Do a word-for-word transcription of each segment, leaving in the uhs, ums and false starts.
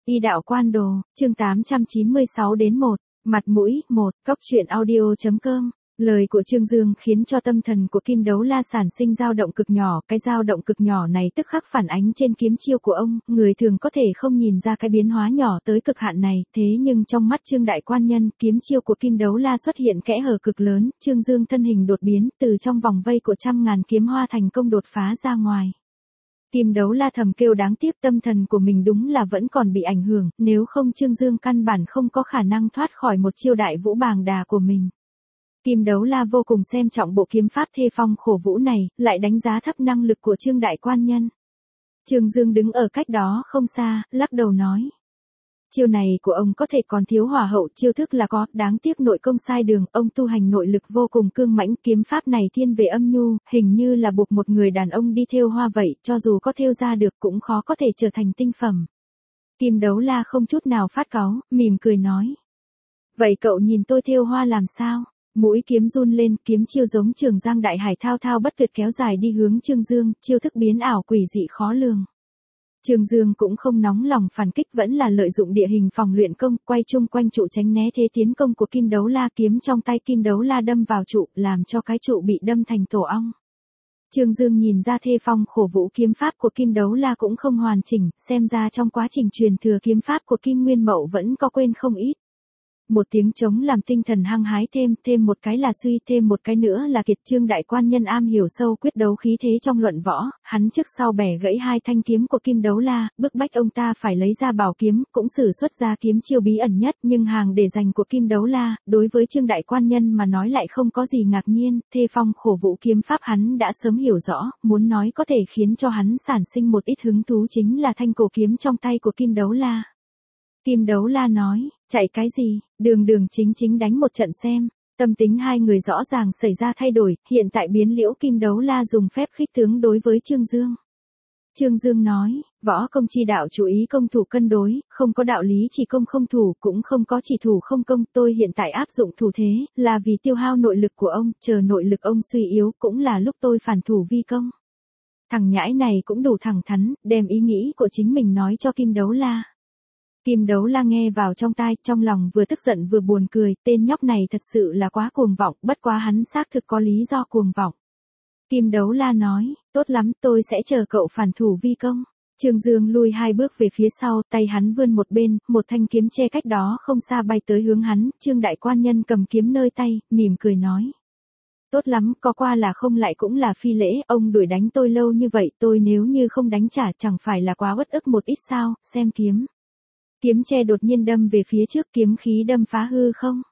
Y đạo quan đồ, chương tám trăm chín mươi sáu đến một, mặt mũi, một, cóc truyện audio.com. Lời của Trương Dương khiến cho tâm thần của Kim Đấu La sản sinh dao động cực nhỏ, cái dao động cực nhỏ này tức khắc phản ánh trên kiếm chiêu của ông, người thường có thể không nhìn ra cái biến hóa nhỏ tới cực hạn này, thế nhưng trong mắt Trương đại quan nhân, kiếm chiêu của Kim Đấu La xuất hiện kẽ hở cực lớn, Trương Dương thân hình đột biến, từ trong vòng vây của trăm ngàn kiếm hoa thành công đột phá ra ngoài. Kim Đấu La thầm kêu đáng tiếc, tâm thần của mình đúng là vẫn còn bị ảnh hưởng, nếu không Trương Dương căn bản không có khả năng thoát khỏi một chiêu đại vũ bàng đà của mình. Kim Đấu La vô cùng xem trọng bộ kiếm pháp thê phong khổ vũ này, lại đánh giá thấp năng lực của Trương đại quan nhân. Trương Dương đứng ở cách đó không xa, lắc đầu nói. Chiêu này của ông có thể còn thiếu hỏa hậu, chiêu thức là có, đáng tiếc nội công sai đường, ông tu hành nội lực vô cùng cương mãnh, kiếm pháp này thiên về âm nhu, hình như là buộc một người đàn ông đi thêu hoa vậy, cho dù có thêu ra được cũng khó có thể trở thành tinh phẩm. Kim Đấu La không chút nào phát cáu, mỉm cười nói. Vậy cậu nhìn tôi thêu hoa làm sao? Mũi kiếm run lên, kiếm chiêu giống Trường Giang đại hải thao thao bất tuyệt kéo dài đi hướng Trương Dương, chiêu thức biến ảo quỷ dị khó lường. Trương Dương cũng không nóng lòng phản kích, vẫn là lợi dụng địa hình phòng luyện công, quay chung quanh trụ tránh né thế tiến công của Kim Đấu La, kiếm trong tay Kim Đấu La đâm vào trụ, làm cho cái trụ bị đâm thành tổ ong. Trương Dương nhìn ra thê phong khổ vũ kiếm pháp của Kim Đấu La cũng không hoàn chỉnh, xem ra trong quá trình truyền thừa kiếm pháp của Kim Nguyên Mậu vẫn có quên không ít. Một tiếng trống làm tinh thần hăng hái thêm, thêm một cái là suy, thêm một cái nữa là kiệt. Trương đại quan nhân am hiểu sâu quyết đấu khí thế trong luận võ, hắn trước sau bẻ gãy hai thanh kiếm của Kim Đấu La, bức bách ông ta phải lấy ra bảo kiếm, cũng sử xuất ra kiếm chiêu bí ẩn nhất, nhưng hàng để dành của Kim Đấu La, đối với Trương đại quan nhân mà nói lại không có gì ngạc nhiên, thê phong khổ vũ kiếm pháp hắn đã sớm hiểu rõ, muốn nói có thể khiến cho hắn sản sinh một ít hứng thú chính là thanh cổ kiếm trong tay của Kim Đấu La. Kim Đấu La nói, chạy cái gì, đường đường chính chính đánh một trận xem. Tâm tính hai người rõ ràng xảy ra thay đổi, hiện tại biến liễu. Kim Đấu La dùng phép khích tướng đối với Trương Dương. Trương Dương nói, võ công chi đạo chú ý công thủ cân đối, không có đạo lý chỉ công không thủ, cũng không có chỉ thủ không công, tôi hiện tại áp dụng thủ thế, là vì tiêu hao nội lực của ông, chờ nội lực ông suy yếu, cũng là lúc tôi phản thủ vi công. Thằng nhãi này cũng đủ thẳng thắn, đem ý nghĩ của chính mình nói cho Kim Đấu La. Kim Đấu La nghe vào trong tai, trong lòng vừa tức giận vừa buồn cười, tên nhóc này thật sự là quá cuồng vọng, bất quá hắn xác thực có lý do cuồng vọng. Kim Đấu La nói, tốt lắm, tôi sẽ chờ cậu phản thủ vi công. Trương Dương lui hai bước về phía sau, tay hắn vươn một bên, một thanh kiếm che cách đó không xa bay tới hướng hắn, Trương đại quan nhân cầm kiếm nơi tay, mỉm cười nói. Tốt lắm, có qua là không lại cũng là phi lễ, ông đuổi đánh tôi lâu như vậy, tôi nếu như không đánh trả chẳng phải là quá uất ức một ít sao, xem kiếm. Kiếm che đột nhiên đâm về phía trước, kiếm khí đâm phá hư không.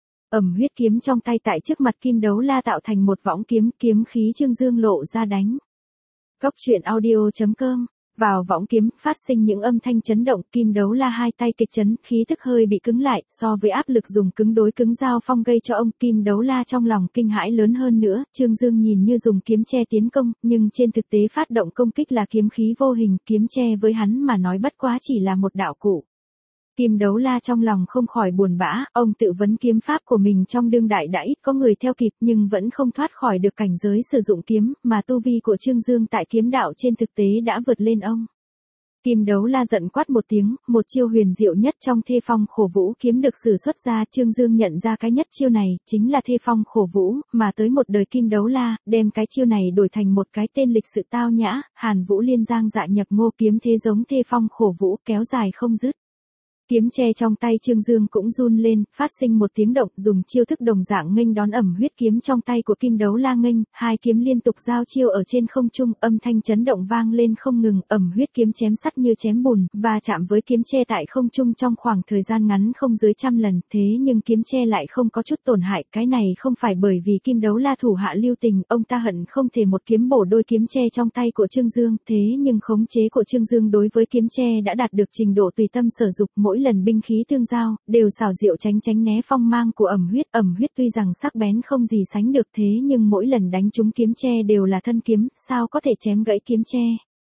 Ẩm huyết kiếm trong tay tại trước mặt Kim Đấu La tạo thành một võng kiếm, kiếm khí Trương Dương lộ ra đánh. Cóc truyện audio.com. Vào võng kiếm, phát sinh những âm thanh chấn động, Kim Đấu La hai tay kịch chấn, khí thức hơi bị cứng lại, so với áp lực dùng cứng đối cứng giao phong gây cho ông, Kim Đấu La trong lòng kinh hãi lớn hơn nữa, Trương Dương nhìn như dùng kiếm che tiến công, nhưng trên thực tế phát động công kích là kiếm khí vô hình, kiếm che với hắn mà nói bất quá chỉ là một đạo cụ. Kim Đấu La trong lòng không khỏi buồn bã, ông tự vấn kiếm pháp của mình trong đương đại đã ít có người theo kịp nhưng vẫn không thoát khỏi được cảnh giới sử dụng kiếm, mà tu vi của Trương Dương tại kiếm đạo trên thực tế đã vượt lên ông. Kim Đấu La giận quát một tiếng, một chiêu huyền diệu nhất trong thê phong khổ vũ kiếm được sử xuất ra, Trương Dương nhận ra cái nhất chiêu này, chính là thê phong khổ vũ, mà tới một đời Kim Đấu La, đem cái chiêu này đổi thành một cái tên lịch sự tao nhã, Hàn Vũ Liên Giang Dạ Nhập Ngô kiếm thế giống thê phong khổ vũ, kéo dài không dứt. Kiếm che trong tay Trương Dương cũng run lên, phát sinh một tiếng động, dùng chiêu thức đồng dạng nghênh đón ẩm huyết kiếm trong tay của Kim Đấu La nghênh, hai kiếm liên tục giao chiêu ở trên không trung, âm thanh chấn động vang lên không ngừng, ẩm huyết kiếm chém sắt như chém bùn, và chạm với kiếm che tại không trung trong khoảng thời gian ngắn không dưới trăm lần, thế nhưng kiếm che lại không có chút tổn hại, cái này không phải bởi vì Kim Đấu La thủ hạ lưu tình, ông ta hận không thể một kiếm bổ đôi kiếm che trong tay của Trương Dương, thế nhưng khống chế của Trương Dương đối với kiếm che đã đạt được trình độ tùy tâm sở dục, mỗi lần binh khí tương giao, đều xảo diệu tránh tránh né phong mang của ẩm huyết. Ẩm huyết tuy rằng sắc bén không gì sánh được thế nhưng mỗi lần đánh trúng kiếm che đều là thân kiếm, sao có thể chém gãy kiếm che.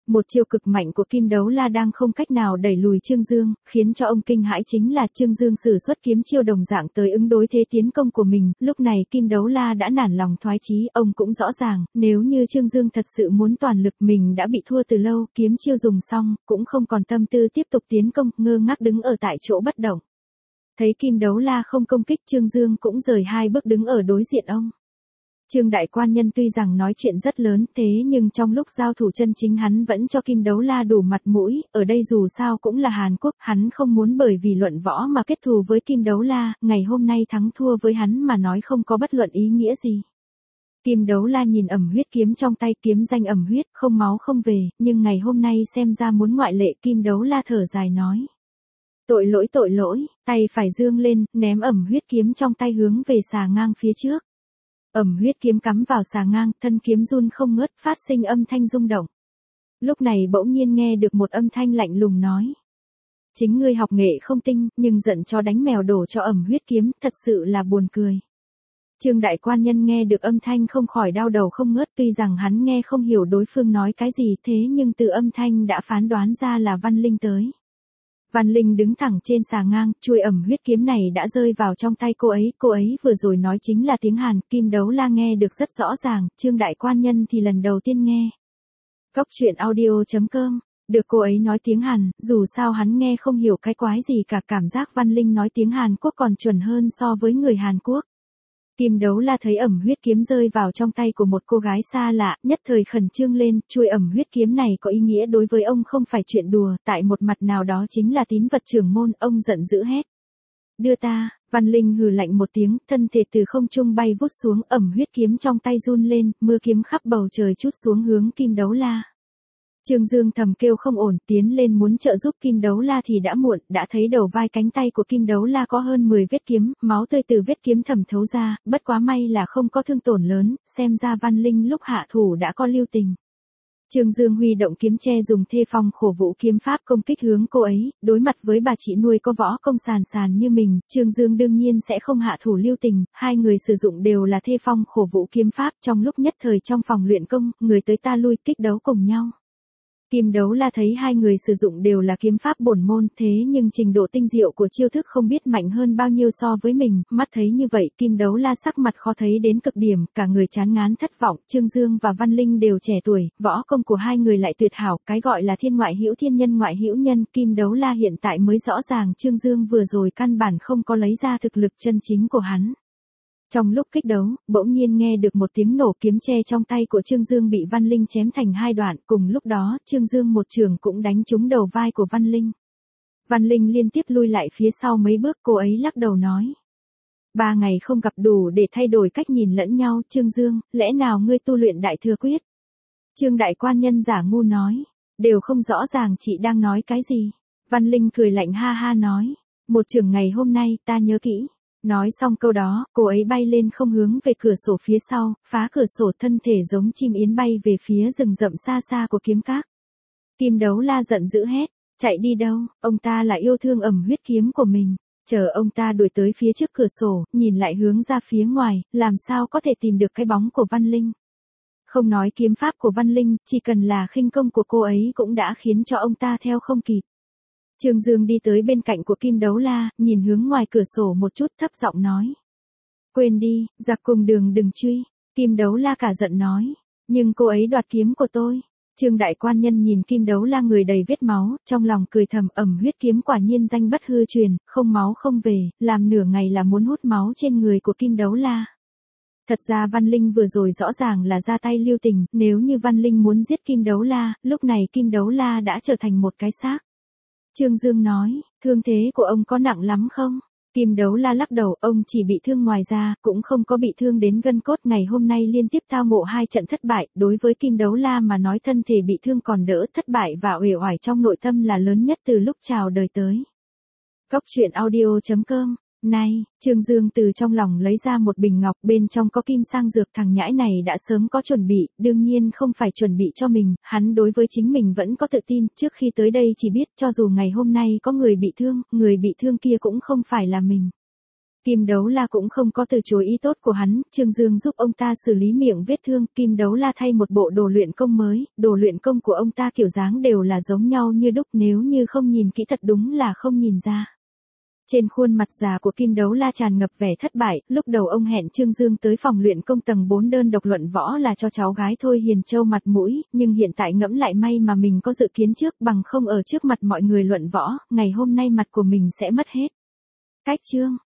Một chiêu cực mạnh của Kim Đấu La đang không cách nào đẩy lùi Trương Dương, khiến cho ông kinh hãi chính là Trương Dương sử xuất kiếm chiêu đồng dạng tới ứng đối thế tiến công của mình, lúc này Kim Đấu La đã nản lòng thoái chí, ông cũng rõ ràng, nếu như Trương Dương thật sự muốn toàn lực mình đã bị thua từ lâu, kiếm chiêu dùng xong, cũng không còn tâm tư tiếp tục tiến công, ngơ ngác đứng ở tại chỗ bất động. Thấy Kim Đấu La không công kích, Trương Dương cũng rời hai bước đứng ở đối diện ông. Trương đại quan nhân tuy rằng nói chuyện rất lớn, thế nhưng trong lúc giao thủ chân chính hắn vẫn cho Kim Đấu La đủ mặt mũi, ở đây dù sao cũng là Hàn Quốc, hắn không muốn bởi vì luận võ mà kết thù với Kim Đấu La, ngày hôm nay thắng thua với hắn mà nói không có bất luận ý nghĩa gì. Kim Đấu La nhìn ẩm huyết kiếm trong tay, kiếm danh ẩm huyết, không máu không về, nhưng ngày hôm nay xem ra muốn ngoại lệ. Kim Đấu La thở dài nói. Tội lỗi tội lỗi, tay phải dương lên, ném ẩm huyết kiếm trong tay hướng về xà ngang phía trước. Ẩm huyết kiếm cắm vào xà ngang, thân kiếm run không ngớt, phát sinh âm thanh rung động. Lúc này bỗng nhiên nghe được một âm thanh lạnh lùng nói. Chính ngươi học nghệ không tinh, nhưng giận cho đánh mèo đổ cho ẩm huyết kiếm, thật sự là buồn cười. Trương đại quan nhân nghe được âm thanh không khỏi đau đầu không ngớt, tuy rằng hắn nghe không hiểu đối phương nói cái gì, thế nhưng từ âm thanh đã phán đoán ra là Văn Linh tới. Văn Linh đứng thẳng trên xà ngang, chuôi ẩm huyết kiếm này đã rơi vào trong tay cô ấy, cô ấy vừa rồi nói chính là tiếng Hàn, Kim Đấu La nghe được rất rõ ràng, Trương đại quan nhân thì lần đầu tiên nghe. Cốc truyện audio chấm com, được cô ấy nói tiếng Hàn, dù sao hắn nghe không hiểu cái quái gì cả, cảm giác Văn Linh nói tiếng Hàn Quốc còn chuẩn hơn so với người Hàn Quốc. Kim Đấu La thấy ẩm huyết kiếm rơi vào trong tay của một cô gái xa lạ, nhất thời khẩn trương lên, chuôi ẩm huyết kiếm này có ý nghĩa đối với ông không phải chuyện đùa, tại một mặt nào đó chính là tín vật trưởng môn, ông giận dữ hét. Đưa ta, Văn Linh hừ lạnh một tiếng, thân thể từ không trung bay vút xuống, ẩm huyết kiếm trong tay run lên, mưa kiếm khắp bầu trời trút xuống hướng Kim Đấu La. Trương Dương thầm kêu không ổn, tiến lên muốn trợ giúp Kim Đấu La thì đã muộn, đã thấy đầu vai cánh tay của Kim Đấu La có hơn mười vết kiếm, máu tươi từ vết kiếm thẩm thấu ra, bất quá may là không có thương tổn lớn, xem ra Văn Linh lúc hạ thủ đã có lưu tình. Trương Dương huy động kiếm tre dùng thê phong khổ vũ kiếm pháp công kích hướng cô ấy, đối mặt với bà chị nuôi có võ công sàn sàn như mình, Trương Dương đương nhiên sẽ không hạ thủ lưu tình, hai người sử dụng đều là thê phong khổ vũ kiếm pháp, trong lúc nhất thời trong phòng luyện công, người tới ta lui kích đấu cùng nhau. Kim Đấu La thấy hai người sử dụng đều là kiếm pháp bổn môn, thế nhưng trình độ tinh diệu của chiêu thức không biết mạnh hơn bao nhiêu so với mình, mắt thấy như vậy, Kim Đấu La sắc mặt khó thấy đến cực điểm, cả người chán ngán thất vọng, Trương Dương và Văn Linh đều trẻ tuổi, võ công của hai người lại tuyệt hảo, cái gọi là thiên ngoại hữu thiên nhân ngoại hữu nhân, Kim Đấu La hiện tại mới rõ ràng Trương Dương vừa rồi căn bản không có lấy ra thực lực chân chính của hắn. Trong lúc kích đấu, bỗng nhiên nghe được một tiếng nổ, kiếm tre trong tay của Trương Dương bị Văn Linh chém thành hai đoạn, cùng lúc đó, Trương Dương một trường cũng đánh trúng đầu vai của Văn Linh. Văn Linh liên tiếp lui lại phía sau mấy bước, cô ấy lắc đầu nói. Ba ngày không gặp đủ để thay đổi cách nhìn lẫn nhau, Trương Dương, lẽ nào ngươi tu luyện đại thừa quyết? Trương đại quan nhân giả ngu nói, đều không rõ ràng chị đang nói cái gì. Văn Linh cười lạnh ha ha nói, một trường ngày hôm nay ta nhớ kỹ. Nói xong câu đó, cô ấy bay lên không hướng về cửa sổ phía sau, phá cửa sổ thân thể giống chim yến bay về phía rừng rậm xa xa của kiếm các. Kim Đấu La giận dữ hét, chạy đi đâu, ông ta là yêu thương ẩm huyết kiếm của mình. Chờ ông ta đuổi tới phía trước cửa sổ, nhìn lại hướng ra phía ngoài, làm sao có thể tìm được cái bóng của Văn Linh. Không nói kiếm pháp của Văn Linh, chỉ cần là khinh công của cô ấy cũng đã khiến cho ông ta theo không kịp. Trương Dương đi tới bên cạnh của Kim Đấu La, nhìn hướng ngoài cửa sổ một chút thấp giọng nói. Quên đi, giặc cùng đường đừng truy. Kim Đấu La cả giận nói. Nhưng cô ấy đoạt kiếm của tôi. Trương đại quan nhân nhìn Kim Đấu La người đầy vết máu, trong lòng cười thầm, ẩm huyết kiếm quả nhiên danh bất hư truyền, không máu không về, làm nửa ngày là muốn hút máu trên người của Kim Đấu La. Thật ra Văn Linh vừa rồi rõ ràng là ra tay lưu tình, nếu như Văn Linh muốn giết Kim Đấu La, lúc này Kim Đấu La đã trở thành một cái xác. Trương Dương nói, thương thế của ông có nặng lắm không? Kim Đấu La lắc đầu, ông chỉ bị thương ngoài da, cũng không có bị thương đến gân cốt, ngày hôm nay liên tiếp tao ngộ hai trận thất bại, đối với Kim Đấu La mà nói thân thể bị thương còn đỡ, thất bại và uể oải trong nội tâm là lớn nhất từ lúc chào đời tới. Cốc truyện audio chấm com. Này, Trương Dương từ trong lòng lấy ra một bình ngọc, bên trong có kim sang dược, thằng nhãi này đã sớm có chuẩn bị, đương nhiên không phải chuẩn bị cho mình, hắn đối với chính mình vẫn có tự tin, trước khi tới đây chỉ biết cho dù ngày hôm nay có người bị thương, người bị thương kia cũng không phải là mình. Kim Đấu La cũng không có từ chối ý tốt của hắn, Trương Dương giúp ông ta xử lý miệng vết thương, Kim Đấu La thay một bộ đồ luyện công mới, đồ luyện công của ông ta kiểu dáng đều là giống nhau như đúc, nếu như không nhìn kỹ thật đúng là không nhìn ra. Trên khuôn mặt già của Kim Đấu La tràn ngập vẻ thất bại, lúc đầu ông hẹn Trương Dương tới phòng luyện công tầng bốn đơn độc luận võ là cho cháu gái Thôi Hiền Châu mặt mũi, nhưng hiện tại ngẫm lại may mà mình có dự kiến trước, bằng không ở trước mặt mọi người luận võ, ngày hôm nay mặt của mình sẽ mất hết. Cách chương